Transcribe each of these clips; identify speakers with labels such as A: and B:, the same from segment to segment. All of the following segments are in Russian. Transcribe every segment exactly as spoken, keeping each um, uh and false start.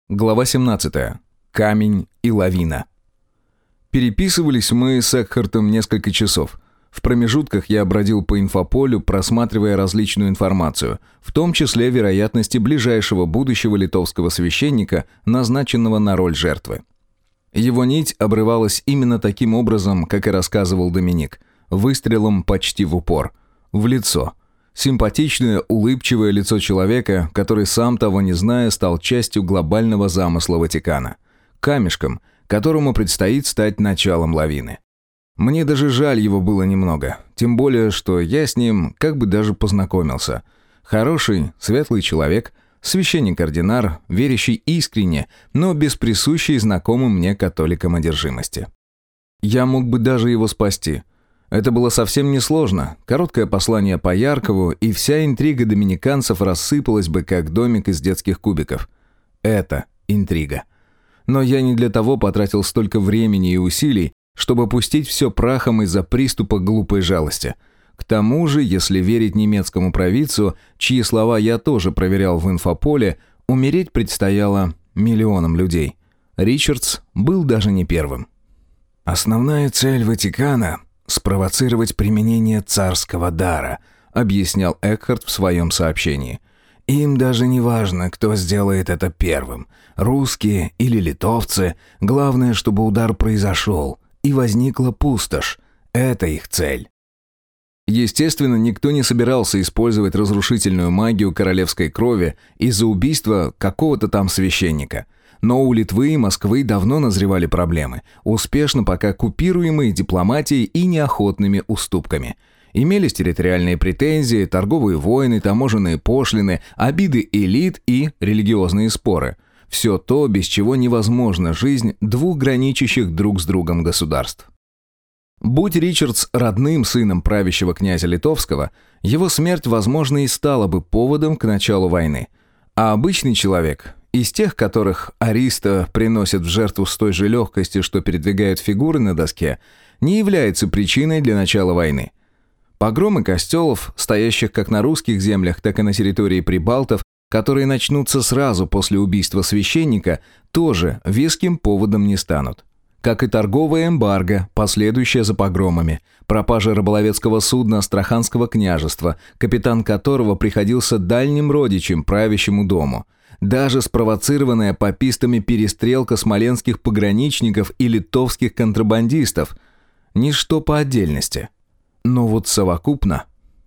A: Глава семнадцатая. Камень и лавина. Переписывались мы с Экхартом несколько часов. В промежутках я бродил по инфополю, просматривая различную информацию, в том числе вероятности ближайшего будущего литовского священника, назначенного на роль жертвы. Его нить обрывалась именно таким образом, как и рассказывал Доминик, выстрелом почти в упор, в лицо. Симпатичное, улыбчивое лицо человека, который, сам того не зная, стал частью глобального замысла Ватикана. Камешком, которому предстоит стать началом лавины. Мне даже жаль его было немного, тем более, что я с ним как бы даже познакомился. Хороший, светлый человек, священник-ординар, верящий искренне, но без присущей знакомым мне католикам одержимости. Я мог бы даже его спасти. Это было совсем несложно. Короткое послание по Яркову, и вся интрига доминиканцев рассыпалась бы, как домик из детских кубиков. Это интрига. Но я не для того потратил столько времени и усилий, чтобы пустить все прахом из-за приступа глупой жалости. К тому же, если верить немецкому провидцу, чьи слова я тоже проверял в инфополе, умереть предстояло миллионам людей. Ричардс был даже не первым. «Основная цель Ватикана — спровоцировать применение царского дара», объяснял Экхарт в своем сообщении. «Им даже не важно, кто сделает это первым, русские или литовцы, главное, чтобы удар произошел, и возникла пустошь. Это их цель». Естественно, никто не собирался использовать разрушительную магию королевской крови из-за убийства какого-то там священника. Но у Литвы и Москвы давно назревали проблемы, успешно пока купируемые дипломатией и неохотными уступками. Имелись территориальные претензии, торговые войны, таможенные пошлины, обиды элит и религиозные споры. Все то, без чего невозможна жизнь двух граничащих друг с другом государств. Будь Ричардс родным сыном правящего князя Литовского, его смерть, возможно, и стала бы поводом к началу войны. А обычный человек, из тех, которых ариста приносят в жертву с той же легкостью, что передвигают фигуры на доске, не является причиной для начала войны. Погромы костелов, стоящих как на русских землях, так и на территории прибалтов, которые начнутся сразу после убийства священника, тоже веским поводом не станут. Как и торговая эмбарго, последующая за погромами, пропажа рыболовецкого судна Астраханского княжества, капитан которого приходился дальним родичем правящему дому, даже спровоцированная папистами перестрелка смоленских пограничников и литовских контрабандистов – ничто по отдельности. Но вот совокупно.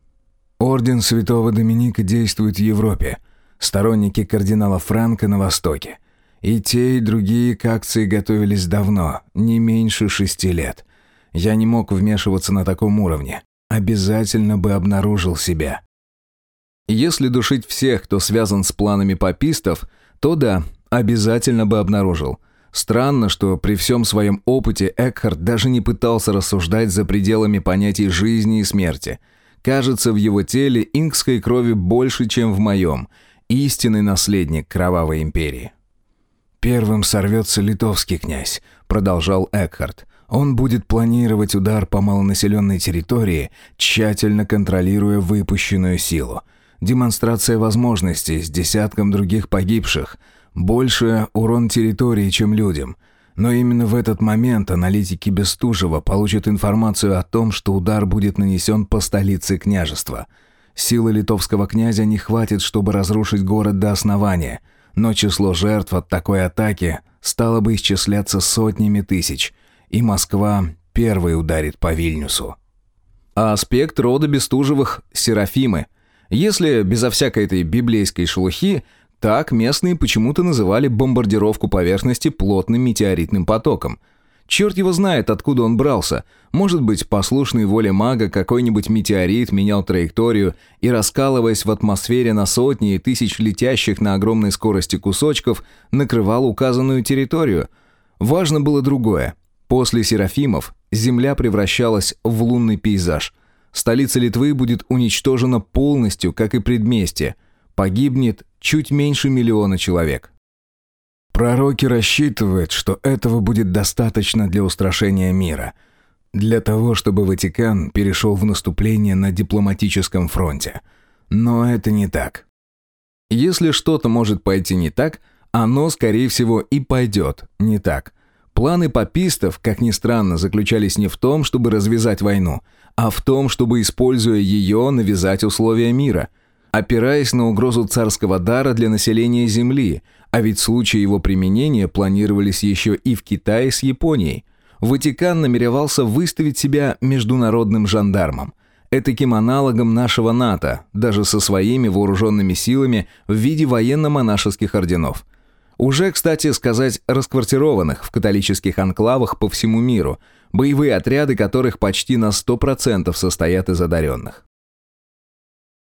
A: Орден Святого Доминика действует в Европе, сторонники кардинала Франка на Востоке. И те, и другие к акции готовились давно, не меньше шести лет. Я не мог вмешиваться на таком уровне. Обязательно бы обнаружил себя. Если душить всех, кто связан с планами папистов, то да, обязательно бы обнаружил. Странно, что при всем своем опыте Экхарт даже не пытался рассуждать за пределами понятий жизни и смерти. Кажется, в его теле инкской крови больше, чем в моем. Истинный наследник кровавой империи. «Первым сорвется литовский князь», — продолжал Экхарт. «Он будет планировать удар по малонаселенной территории, тщательно контролируя выпущенную силу. Демонстрация возможностей с десятком других погибших. Больше урон территории, чем людям. Но именно в этот момент аналитики Бестужева получат информацию о том, что удар будет нанесен по столице княжества. Силы литовского князя не хватит, чтобы разрушить город до основания. Но число жертв от такой атаки стало бы исчисляться сотнями тысяч, и Москва первой ударит по Вильнюсу». А аспект рода Бестужевых – Серафимы. Если безо всякой этой библейской шелухи, так местные почему-то называли бомбардировку поверхности плотным метеоритным потоком. Черт его знает, откуда он брался. Может быть, послушной воле мага какой-нибудь метеорит менял траекторию и, раскалываясь в атмосфере на сотни и тысяч летящих на огромной скорости кусочков, накрывал указанную территорию. Важно было другое. После Серафимов земля превращалась в лунный пейзаж. Столица Литвы будет уничтожена полностью, как и предместье. Погибнет чуть меньше миллиона человек. Пророки рассчитывают, что этого будет достаточно для устрашения мира. Для того, чтобы Ватикан перешел в наступление на дипломатическом фронте. Но это не так. Если что-то может пойти не так, оно, скорее всего, и пойдет не так. Планы папистов, как ни странно, заключались не в том, чтобы развязать войну, а в том, чтобы, используя ее, навязать условия мира, опираясь на угрозу царского дара для населения Земли, а ведь случаи его применения планировались еще и в Китае с Японией. Ватикан намеревался выставить себя международным жандармом, этаким аналогом нашего НАТО, даже со своими вооруженными силами в виде военно-монашеских орденов. Уже, кстати сказать, расквартированных в католических анклавах по всему миру, боевые отряды которых почти на сто процентов состоят из одаренных.